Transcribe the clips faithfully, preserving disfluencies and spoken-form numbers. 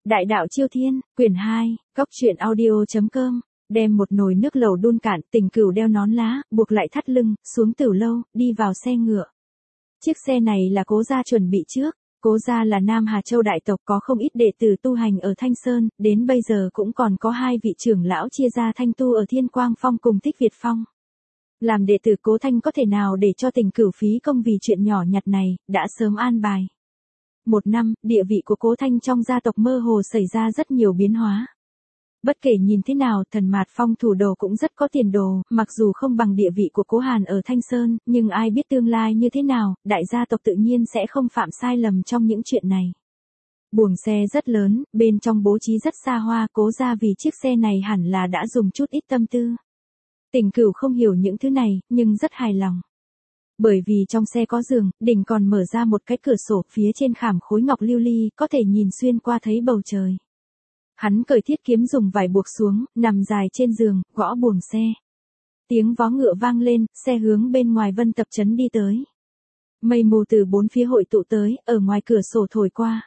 Đại đạo Chiêu Thiên, quyển hai, góc truyện audio.com, đem một nồi nước lẩu đun cạn, Tình Cửu đeo nón lá, buộc lại thắt lưng, xuống Tử Lâu, đi vào xe ngựa. Chiếc xe này là Cố gia chuẩn bị trước, Cố gia là Nam Hà Châu đại tộc có không ít đệ tử tu hành ở Thanh Sơn, đến bây giờ cũng còn có hai vị trưởng lão chia ra thanh tu ở Thiên Quang Phong cùng Thích Việt Phong. Làm đệ tử Cố Thanh có thể nào để cho Tình Cửu phí công vì chuyện nhỏ nhặt này, đã sớm an bài. Một năm, địa vị của Cố Thanh trong gia tộc mơ hồ xảy ra rất nhiều biến hóa. Bất kể nhìn thế nào, Thần Mạt Phong thủ đồ cũng rất có tiền đồ, mặc dù không bằng địa vị của Cố Hàn ở Thanh Sơn, nhưng ai biết tương lai như thế nào, đại gia tộc tự nhiên sẽ không phạm sai lầm trong những chuyện này. Buồng xe rất lớn, bên trong bố trí rất xa hoa, Cố gia vì chiếc xe này hẳn là đã dùng chút ít tâm tư. Tình Cửu không hiểu những thứ này, nhưng rất hài lòng. Bởi vì trong xe có giường, đỉnh còn mở ra một cái cửa sổ, phía trên khảm khối ngọc lưu ly, có thể nhìn xuyên qua thấy bầu trời. Hắn cởi thiết kiếm dùng vải buộc xuống, nằm dài trên giường, gõ buồng xe. Tiếng vó ngựa vang lên, xe hướng bên ngoài Vân Tập Trấn đi tới. Mây mù từ bốn phía hội tụ tới, ở ngoài cửa sổ thổi qua.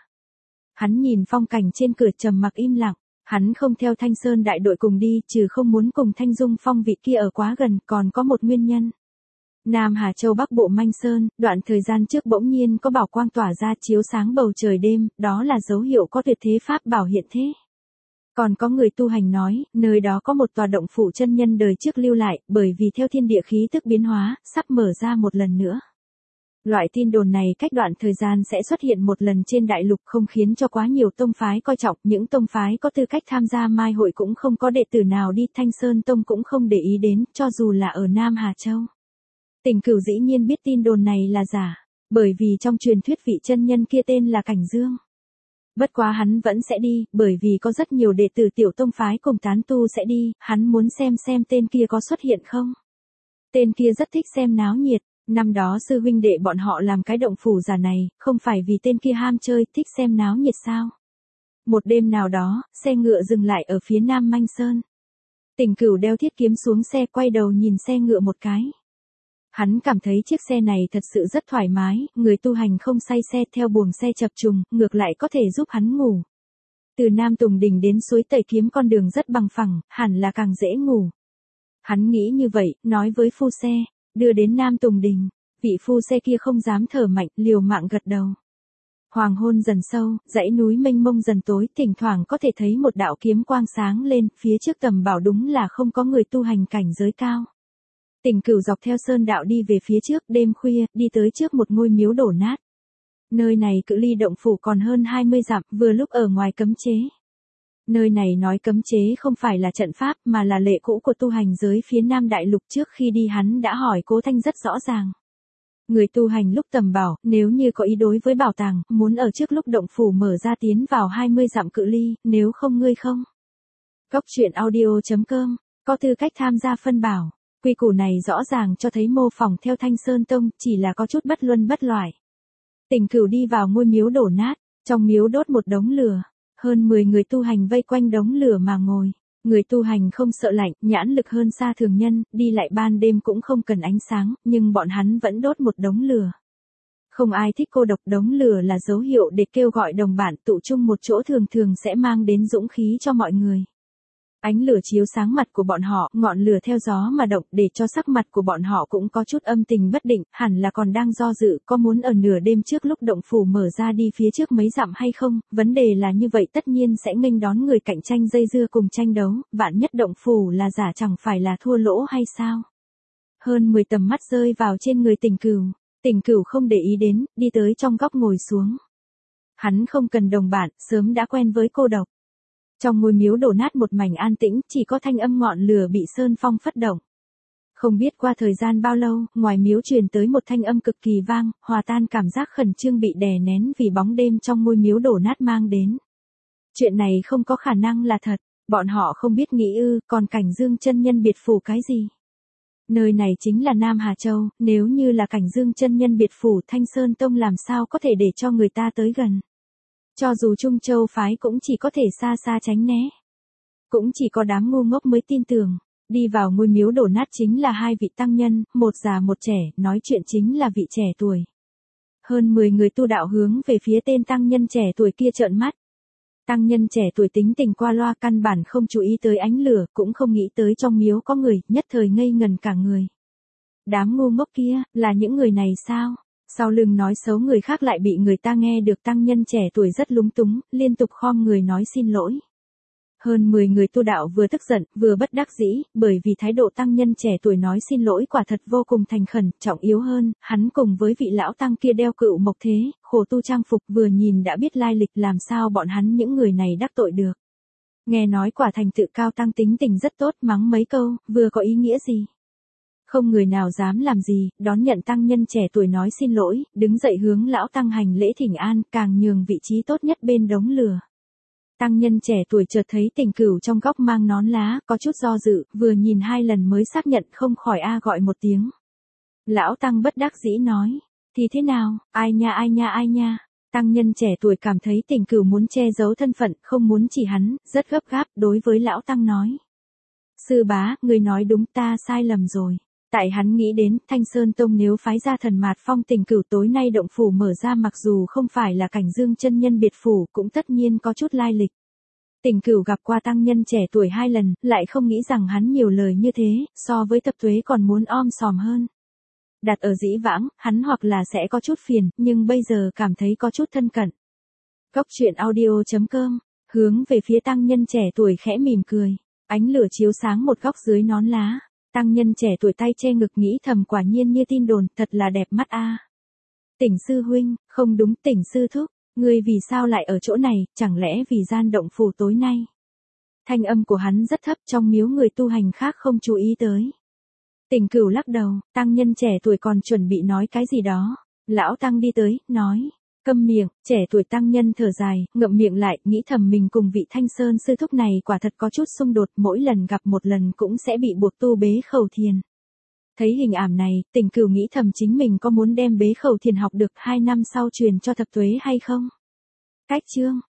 Hắn nhìn phong cảnh trên cửa trầm mặc im lặng. Hắn không theo Thanh Sơn đại đội cùng đi, trừ không muốn cùng Thanh Dung Phong vị kia ở quá gần, còn có một nguyên nhân. Nam Hà Châu Bắc Bộ Manh Sơn, đoạn thời gian trước bỗng nhiên có bảo quang tỏa ra chiếu sáng bầu trời đêm, đó là dấu hiệu có tuyệt thế pháp bảo hiện thế. Còn có người tu hành nói, nơi đó có một tòa động phủ chân nhân đời trước lưu lại, bởi vì theo thiên địa khí tức biến hóa, sắp mở ra một lần nữa. Loại tin đồn này cách đoạn thời gian sẽ xuất hiện một lần trên đại lục, không khiến cho quá nhiều tông phái coi trọng, những tông phái có tư cách tham gia mai hội cũng không có đệ tử nào đi, Thanh Sơn Tông cũng không để ý đến, cho dù là ở Nam Hà Châu. Tình Cửu dĩ nhiên biết tin đồn này là giả, bởi vì trong truyền thuyết vị chân nhân kia tên là Cảnh Dương. Bất quá hắn vẫn sẽ đi, bởi vì có rất nhiều đệ tử tiểu tông phái cùng tán tu sẽ đi, hắn muốn xem xem tên kia có xuất hiện không. Tên kia rất thích xem náo nhiệt, năm đó sư huynh đệ bọn họ làm cái động phủ giả này, không phải vì tên kia ham chơi, thích xem náo nhiệt sao. Một đêm nào đó, xe ngựa dừng lại ở phía Nam Manh Sơn. Tình Cửu đeo thiết kiếm xuống xe, quay đầu nhìn xe ngựa một cái. Hắn cảm thấy chiếc xe này thật sự rất thoải mái, người tu hành không say xe theo buồng xe chập trùng, ngược lại có thể giúp hắn ngủ. Từ Nam Tùng Đình đến suối Tẩy Kiếm con đường rất bằng phẳng, hẳn là càng dễ ngủ. Hắn nghĩ như vậy, nói với phu xe, đưa đến Nam Tùng Đình, vị phu xe kia không dám thở mạnh, liều mạng gật đầu. Hoàng hôn dần sâu, dãy núi mênh mông dần tối, thỉnh thoảng có thể thấy một đạo kiếm quang sáng lên, phía trước tầm bảo đúng là không có người tu hành cảnh giới cao. Tình Cửu dọc theo sơn đạo đi về phía trước, đêm khuya, đi tới trước một ngôi miếu đổ nát. Nơi này cự ly động phủ còn hơn hai mươi dặm, vừa lúc ở ngoài cấm chế. Nơi này nói cấm chế không phải là trận pháp, mà là lệ cũ của tu hành giới phía Nam Đại Lục, trước khi đi hắn đã hỏi Cố Thanh rất rõ ràng. Người tu hành lúc tầm bảo, nếu như có ý đối với bảo tàng, muốn ở trước lúc động phủ mở ra tiến vào hai mươi dặm cự ly, nếu không ngươi không. Góc truyện audio.com, có tư cách tham gia phân bảo. Quy củ này rõ ràng cho thấy mô phỏng theo Thanh Sơn Tông, chỉ là có chút bất luân bất loại. Tình Cửu đi vào ngôi miếu đổ nát, trong miếu đốt một đống lửa, hơn mười người tu hành vây quanh đống lửa mà ngồi. Người tu hành không sợ lạnh, nhãn lực hơn xa thường nhân, đi lại ban đêm cũng không cần ánh sáng, nhưng bọn hắn vẫn đốt một đống lửa. Không ai thích cô độc, đống lửa là dấu hiệu để kêu gọi đồng bạn tụ chung một chỗ, thường thường sẽ mang đến dũng khí cho mọi người. Ánh lửa chiếu sáng mặt của bọn họ, ngọn lửa theo gió mà động, để cho sắc mặt của bọn họ cũng có chút âm tình bất định, hẳn là còn đang do dự, có muốn ở nửa đêm trước lúc động phủ mở ra đi phía trước mấy dặm hay không, vấn đề là như vậy tất nhiên sẽ nghênh đón người cạnh tranh dây dưa cùng tranh đấu, vạn nhất động phủ là giả chẳng phải là thua lỗ hay sao. Hơn mười tầm mắt rơi vào trên người Tình Cửu, Tình Cửu không để ý đến, đi tới trong góc ngồi xuống. Hắn không cần đồng bạn, sớm đã quen với cô độc. Trong ngôi miếu đổ nát một mảnh an tĩnh, chỉ có thanh âm ngọn lửa bị sơn phong phất động. Không biết qua thời gian bao lâu, ngoài miếu truyền tới một thanh âm cực kỳ vang, hòa tan cảm giác khẩn trương bị đè nén vì bóng đêm trong ngôi miếu đổ nát mang đến. Chuyện này không có khả năng là thật, bọn họ không biết nghĩ ư, còn Cảnh Dương chân nhân biệt phủ cái gì? Nơi này chính là Nam Hà Châu, nếu như là Cảnh Dương chân nhân biệt phủ, Thanh Sơn Tông làm sao có thể để cho người ta tới gần? Cho dù Trung Châu phái cũng chỉ có thể xa xa tránh né. Cũng chỉ có đám ngu ngốc mới tin tưởng. Đi vào ngôi miếu đổ nát chính là hai vị tăng nhân, một già một trẻ, nói chuyện chính là vị trẻ tuổi. Hơn mười người tu đạo hướng về phía tên tăng nhân trẻ tuổi kia trợn mắt. Tăng nhân trẻ tuổi tính tình qua loa căn bản không chú ý tới ánh lửa, cũng không nghĩ tới trong miếu có người, nhất thời ngây ngần cả người. Đám ngu ngốc kia, là những người này sao? Sau lưng nói xấu người khác lại bị người ta nghe được. Tăng nhân trẻ tuổi rất lúng túng, liên tục khom người nói xin lỗi. Hơn mười người tu đạo vừa tức giận, vừa bất đắc dĩ, bởi vì thái độ tăng nhân trẻ tuổi nói xin lỗi quả thật vô cùng thành khẩn, trọng yếu hơn, hắn cùng với vị lão tăng kia đeo cựu mộc thế, khổ tu trang phục vừa nhìn đã biết lai lịch, làm sao bọn hắn những người này đắc tội được. Nghe nói quả thành tự cao tăng tính tình rất tốt, mắng mấy câu, vừa có ý nghĩa gì. Không người nào dám làm gì, đón nhận tăng nhân trẻ tuổi nói xin lỗi, đứng dậy hướng lão tăng hành lễ thỉnh an, càng nhường vị trí tốt nhất bên đống lửa. Tăng nhân trẻ tuổi chợt thấy Tình Cửu trong góc mang nón lá, có chút do dự, vừa nhìn hai lần mới xác nhận, không khỏi a gọi một tiếng. Lão tăng bất đắc dĩ nói, thì thế nào, ai nha ai nha ai nha. Tăng nhân trẻ tuổi cảm thấy Tình Cửu muốn che giấu thân phận, không muốn chỉ hắn, rất gấp gáp, đối với lão tăng nói. Sư bá, người nói đúng, ta sai lầm rồi. Tại hắn nghĩ đến, Thanh Sơn Tông nếu phái ra thần mạt phong Tình Cửu tối nay động phủ mở ra, mặc dù không phải là Cảnh Dương chân nhân biệt phủ, cũng tất nhiên có chút lai lịch. Tình Cửu gặp qua tăng nhân trẻ tuổi hai lần, lại không nghĩ rằng hắn nhiều lời như thế, so với Tập Tuế còn muốn om sòm hơn. Đặt ở dĩ vãng, hắn hoặc là sẽ có chút phiền, nhưng bây giờ cảm thấy có chút thân cận. Góc truyện audio chấm com, hướng về phía tăng nhân trẻ tuổi khẽ mỉm cười, ánh lửa chiếu sáng một góc dưới nón lá. Tăng nhân trẻ tuổi tay che ngực nghĩ thầm, quả nhiên như tin đồn, thật là đẹp mắt a. Tỉnh sư huynh, không đúng, Tỉnh sư thúc, ngươi vì sao lại ở chỗ này, chẳng lẽ vì gian động phủ tối nay? Thanh âm của hắn rất thấp, trong miếu người tu hành khác không chú ý tới. Tình Cửu lắc đầu, tăng nhân trẻ tuổi còn chuẩn bị nói cái gì đó. Lão tăng đi tới, nói, câm miệng. Trẻ tuổi tăng nhân thở dài, ngậm miệng lại, nghĩ thầm mình cùng vị Thanh Sơn sư thúc này quả thật có chút xung đột, mỗi lần gặp một lần cũng sẽ bị buộc tu bế khẩu thiền. Thấy hình ảm này, Tình Cửu nghĩ thầm chính mình có muốn đem bế khẩu thiền học được hai năm sau truyền cho Thập Tuế hay không? Cách chương